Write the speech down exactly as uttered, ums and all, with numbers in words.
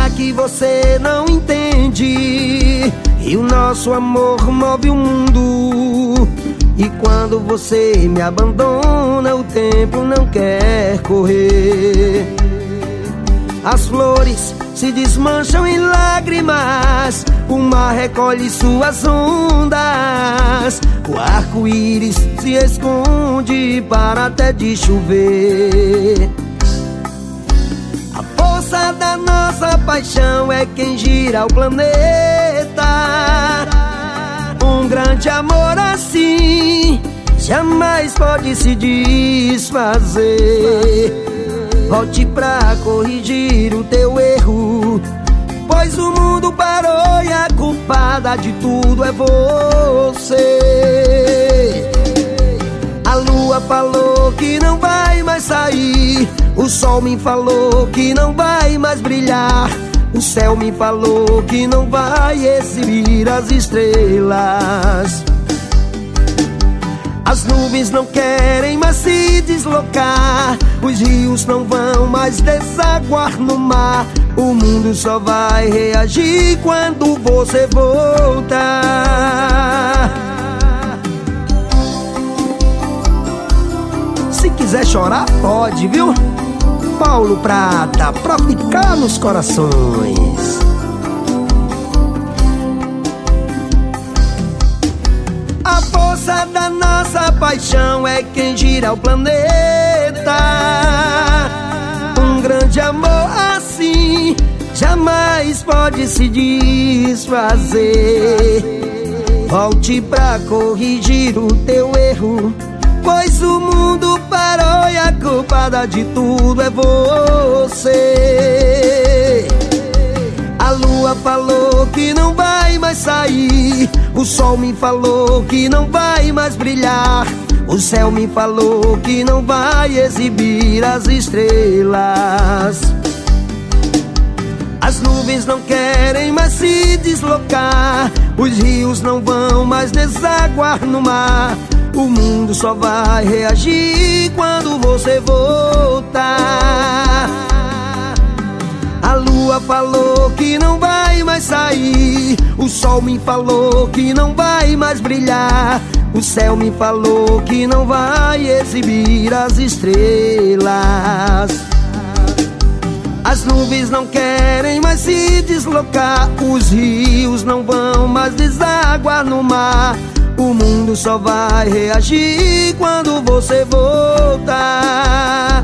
que você não entende. E o nosso amor move o mundo. E quando você me abandona, o tempo não quer correr. As flores se desmancham em lágrimas, o mar recolhe suas ondas, o arco-íris se esconde para até de chover. A força da nossa paixão é quem gira o planeta. Um grande amor assim jamais pode se desfazer. Volte pra corrigir o teu erro, pois o mundo parou e a culpada de tudo é você. A lua falou que não vai mais sair, o sol me falou que não vai mais brilhar, o céu me falou que não vai exibir as estrelas. As nuvens não querem mais se deslocar, os rios não vão mais desaguar no mar. O mundo só vai reagir quando você voltar. Se quiser chorar, pode, viu? Paulo Prata, pra ficar nos corações. A força da nossa paixão é quem gira o planeta. Um grande amor assim jamais pode se desfazer. Volte pra corrigir o teu erro, pois o mundo parou e a culpada de tudo é você. A lua falou que não vai mais sair, o sol me falou que não vai mais brilhar, o céu me falou que não vai exibir as estrelas. As nuvens não querem mais se deslocar, os rios não vão mais desaguar no mar. O mundo só vai reagir quando você voltar. A lua falou que não vai mais sair, o sol me falou que não vai mais brilhar, o céu me falou que não vai exibir as estrelas. As nuvens não querem mais se deslocar, os rios não vão mais desaguar no mar. O mundo só vai reagir quando você voltar.